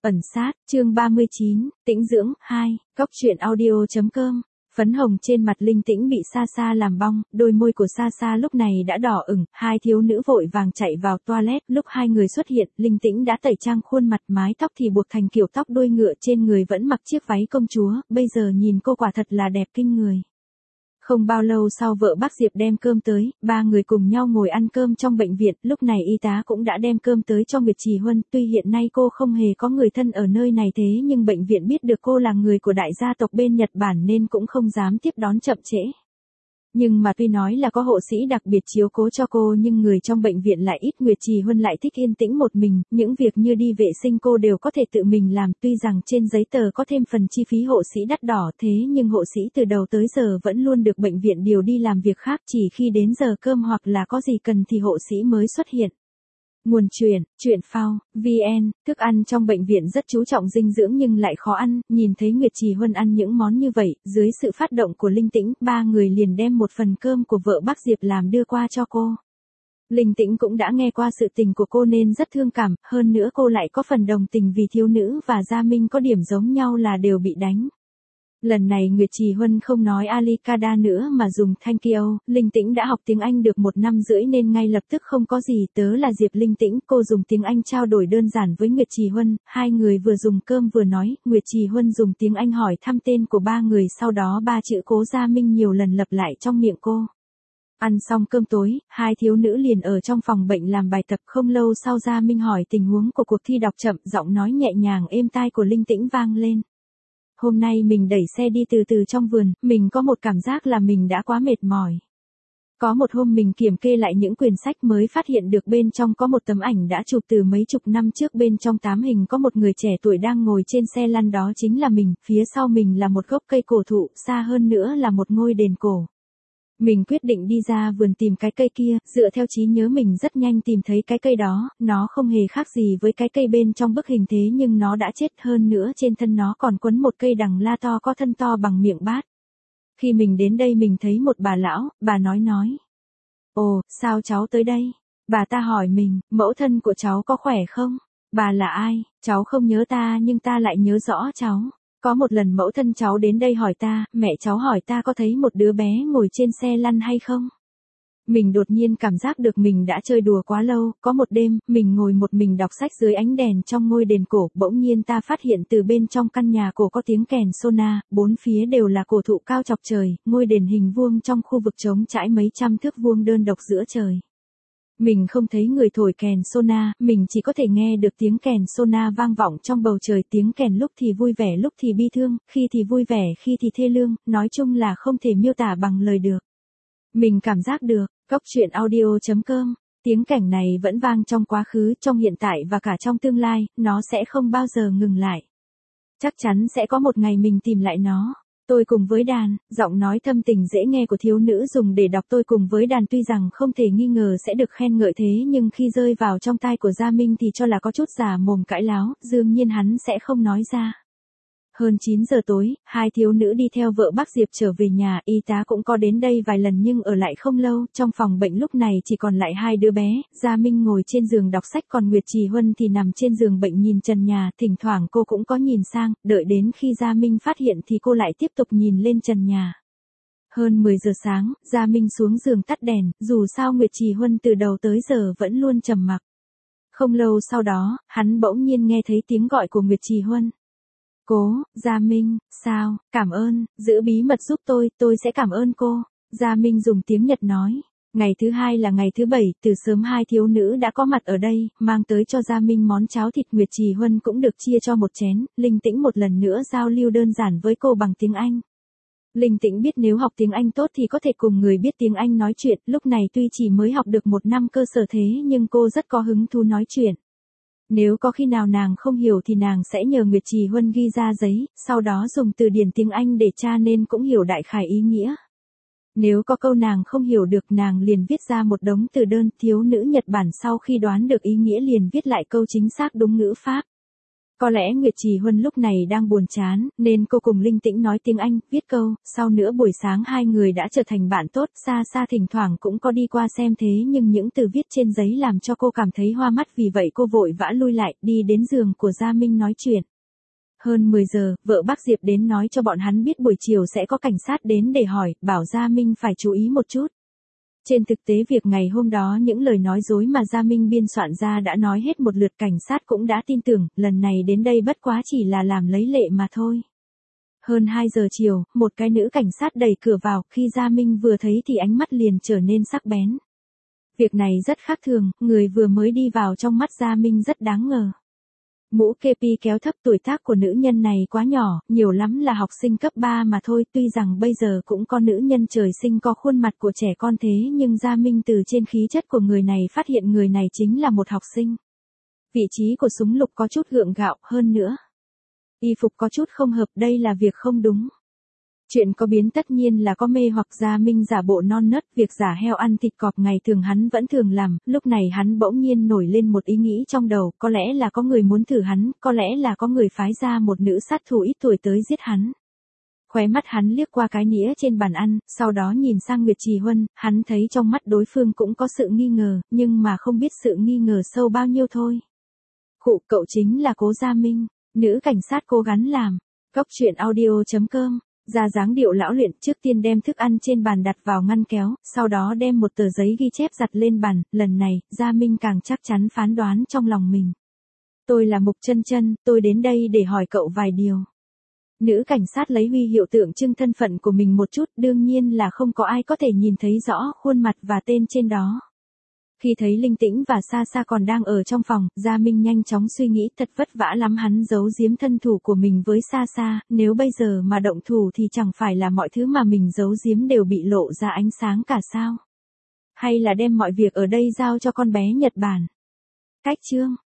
Ẩn sát, chương 39, tĩnh dưỡng, 2, góc truyện audio.com. Phấn hồng trên mặt Linh Tĩnh bị Sa Sa làm bong, đôi môi của Sa Sa lúc này đã đỏ ửng, hai thiếu nữ vội vàng chạy vào toilet, lúc hai người xuất hiện, Linh Tĩnh đã tẩy trang khuôn mặt, mái tóc thì buộc thành kiểu tóc đuôi ngựa, trên người vẫn mặc chiếc váy công chúa, bây giờ nhìn cô quả thật là đẹp kinh người. Không bao lâu sau vợ bác Diệp đem cơm tới, ba người cùng nhau ngồi ăn cơm trong bệnh viện, lúc này y tá cũng đã đem cơm tới cho Nguyệt Trì Huân, tuy hiện nay cô không hề có người thân ở nơi này thế nhưng bệnh viện biết được cô là người của đại gia tộc bên Nhật Bản nên cũng không dám tiếp đón chậm trễ. Nhưng mà tuy nói là có hộ sĩ đặc biệt chiếu cố cho cô nhưng người trong bệnh viện lại ít, Nguyệt Trì Huân lại thích yên tĩnh một mình, những việc như đi vệ sinh cô đều có thể tự mình làm, tuy rằng trên giấy tờ có thêm phần chi phí hộ sĩ đắt đỏ thế nhưng hộ sĩ từ đầu tới giờ vẫn luôn được bệnh viện điều đi làm việc khác, chỉ khi đến giờ cơm hoặc là có gì cần thì hộ sĩ mới xuất hiện. Nguồn truyện phao, VN, thức ăn trong bệnh viện rất chú trọng dinh dưỡng nhưng lại khó ăn, nhìn thấy Nguyệt Trì Huân ăn những món như vậy, dưới sự phát động của Linh Tĩnh, ba người liền đem một phần cơm của vợ bác Diệp làm đưa qua cho cô. Linh Tĩnh cũng đã nghe qua sự tình của cô nên rất thương cảm, hơn nữa cô lại có phần đồng tình vì thiếu nữ và Gia Minh có điểm giống nhau là đều bị đánh. Lần này Nguyệt Trì Huân không nói Alicada nữa mà dùng thank you, Linh Tĩnh đã học tiếng Anh được 1 năm rưỡi nên ngay lập tức không có gì, tớ là Diệp Linh Tĩnh, cô dùng tiếng Anh trao đổi đơn giản với Nguyệt Trì Huân, hai người vừa dùng cơm vừa nói, Nguyệt Trì Huân dùng tiếng Anh hỏi thăm tên của ba người, sau đó ba chữ Cố Gia Minh nhiều lần lặp lại trong miệng cô. Ăn xong cơm tối, hai thiếu nữ liền ở trong phòng bệnh làm bài tập, không lâu sau Gia Minh hỏi tình huống của cuộc thi đọc chậm, giọng nói nhẹ nhàng êm tai của Linh Tĩnh vang lên. Hôm nay mình đẩy xe đi từ từ trong vườn, mình có một cảm giác là mình đã quá mệt mỏi. Có một hôm mình kiểm kê lại những quyển sách mới phát hiện được bên trong có một tấm ảnh đã chụp từ mấy chục năm trước, bên trong tấm hình có một người trẻ tuổi đang ngồi trên xe lăn, đó chính là mình, phía sau mình là một gốc cây cổ thụ, xa hơn nữa là một ngôi đền cổ. Mình quyết định đi ra vườn tìm cái cây kia, dựa theo trí nhớ mình rất nhanh tìm thấy cái cây đó, nó không hề khác gì với cái cây bên trong bức hình thế nhưng nó đã chết, hơn nữa trên thân nó còn quấn một cây đằng la to có thân to bằng miệng bát. Khi mình đến đây mình thấy một bà lão, bà nói. Ồ, sao cháu tới đây? Bà ta hỏi mình, mẫu thân của cháu có khỏe không? Bà là ai? Cháu không nhớ ta nhưng ta lại nhớ rõ cháu. Có một lần mẫu thân cháu đến đây hỏi ta, mẹ cháu hỏi ta có thấy một đứa bé ngồi trên xe lăn hay không? Mình đột nhiên cảm giác được mình đã chơi đùa quá lâu, có một đêm, mình ngồi một mình đọc sách dưới ánh đèn trong ngôi đền cổ, bỗng nhiên ta phát hiện từ bên trong căn nhà cổ có tiếng kèn sona, bốn phía đều là cổ thụ cao chọc trời, ngôi đền hình vuông trong khu vực trống trải mấy trăm thước vuông đơn độc giữa trời. Mình không thấy người thổi kèn sona, mình chỉ có thể nghe được tiếng kèn sona vang vọng trong bầu trời, tiếng kèn lúc thì vui vẻ lúc thì bi thương, khi thì vui vẻ khi thì thê lương, nói chung là không thể miêu tả bằng lời được. Mình cảm giác được, góc truyện audio.com, tiếng kèn này vẫn vang trong quá khứ, trong hiện tại và cả trong tương lai, nó sẽ không bao giờ ngừng lại. Chắc chắn sẽ có một ngày mình tìm lại nó. Tôi cùng với đàn, giọng nói thâm tình dễ nghe của thiếu nữ dùng để đọc tôi cùng với đàn tuy rằng không thể nghi ngờ sẽ được khen ngợi thế nhưng khi rơi vào trong tai của Gia Minh thì cho là có chút giả mồm cãi láo, đương nhiên hắn sẽ không nói ra. Hơn 9 giờ tối, hai thiếu nữ đi theo vợ bác Diệp trở về nhà, y tá cũng có đến đây vài lần nhưng ở lại không lâu, trong phòng bệnh lúc này chỉ còn lại hai đứa bé, Gia Minh ngồi trên giường đọc sách còn Nguyệt Trì Huân thì nằm trên giường bệnh nhìn trần nhà, thỉnh thoảng cô cũng có nhìn sang, đợi đến khi Gia Minh phát hiện thì cô lại tiếp tục nhìn lên trần nhà. Hơn 10 giờ sáng, Gia Minh xuống giường tắt đèn, dù sao Nguyệt Trì Huân từ đầu tới giờ vẫn luôn trầm mặc. Không lâu sau đó, hắn bỗng nhiên nghe thấy tiếng gọi của Nguyệt Trì Huân. Gia Minh, sao, cảm ơn, giữ bí mật giúp tôi sẽ cảm ơn cô. Gia Minh dùng tiếng Nhật nói. Ngày thứ hai là ngày thứ bảy, từ sớm hai thiếu nữ đã có mặt ở đây, mang tới cho Gia Minh món cháo thịt, Nguyệt Trì Huân cũng được chia cho một chén, Linh Tĩnh một lần nữa giao lưu đơn giản với cô bằng tiếng Anh. Linh Tĩnh biết nếu học tiếng Anh tốt thì có thể cùng người biết tiếng Anh nói chuyện, lúc này tuy chỉ mới học được 1 năm cơ sở thế nhưng cô rất có hứng thú nói chuyện. Nếu có khi nào nàng không hiểu thì nàng sẽ nhờ Nguyệt Trì Huân ghi ra giấy, sau đó dùng từ điển tiếng Anh để tra nên cũng hiểu đại khái ý nghĩa. Nếu có câu nàng không hiểu được nàng liền viết ra một đống từ đơn, thiếu nữ Nhật Bản sau khi đoán được ý nghĩa liền viết lại câu chính xác đúng ngữ pháp. Có lẽ Nguyệt Trì Huân lúc này đang buồn chán, nên cô cùng Linh Tĩnh nói tiếng Anh, viết câu, sau nữa buổi sáng hai người đã trở thành bạn tốt, xa xa thỉnh thoảng cũng có đi qua xem thế nhưng những từ viết trên giấy làm cho cô cảm thấy hoa mắt vì vậy cô vội vã lui lại, đi đến giường của Gia Minh nói chuyện. Hơn 10 giờ, vợ bác Diệp đến nói cho bọn hắn biết buổi chiều sẽ có cảnh sát đến để hỏi, bảo Gia Minh phải chú ý một chút. Trên thực tế việc ngày hôm đó những lời nói dối mà Gia Minh biên soạn ra đã nói hết một lượt, cảnh sát cũng đã tin tưởng, lần này đến đây bất quá chỉ là làm lấy lệ mà thôi. Hơn 2 giờ chiều, một cái nữ cảnh sát đẩy cửa vào, khi Gia Minh vừa thấy thì ánh mắt liền trở nên sắc bén. Việc này rất khác thường, người vừa mới đi vào trong mắt Gia Minh rất đáng ngờ. Mũ kepi kéo thấp, tuổi tác của nữ nhân này quá nhỏ, nhiều lắm là học sinh cấp 3 mà thôi, tuy rằng bây giờ cũng có nữ nhân trời sinh có khuôn mặt của trẻ con thế nhưng Gia Minh từ trên khí chất của người này phát hiện người này chính là một học sinh. Vị trí của súng lục có chút gượng gạo, hơn nữa y phục có chút không hợp, đây là việc không đúng. Chuyện có biến tất nhiên là có mê hoặc. Gia Minh giả bộ non nớt, việc giả heo ăn thịt cọp ngày thường hắn vẫn thường làm, lúc này hắn bỗng nhiên nổi lên một ý nghĩ trong đầu, có lẽ là có người muốn thử hắn, có lẽ là có người phái ra một nữ sát thủ ít tuổi tới giết hắn. Khóe mắt hắn liếc qua cái nĩa trên bàn ăn, sau đó nhìn sang Nguyệt Trì Huân, hắn thấy trong mắt đối phương cũng có sự nghi ngờ, nhưng mà không biết sự nghi ngờ sâu bao nhiêu thôi. Khụ, cậu chính là Cố Gia Minh, nữ cảnh sát cố gắng làm. Góc truyện audio.com. Ra dáng điệu lão luyện, trước tiên đem thức ăn trên bàn đặt vào ngăn kéo, sau đó đem một tờ giấy ghi chép giặt lên bàn, lần này, Gia Minh càng chắc chắn phán đoán trong lòng mình. Tôi là Mục Chân Chân, tôi đến đây để hỏi cậu vài điều. Nữ cảnh sát lấy huy hiệu tượng trưng thân phận của mình một chút, đương nhiên là không có ai có thể nhìn thấy rõ khuôn mặt và tên trên đó. Khi thấy Linh Tĩnh và Sa Sa còn đang ở trong phòng, Gia Minh nhanh chóng suy nghĩ, thật vất vả lắm hắn giấu giếm thân thủ của mình với Sa Sa, nếu bây giờ mà động thủ thì chẳng phải là mọi thứ mà mình giấu giếm đều bị lộ ra ánh sáng cả sao? Hay là đem mọi việc ở đây giao cho con bé Nhật Bản? Cách chương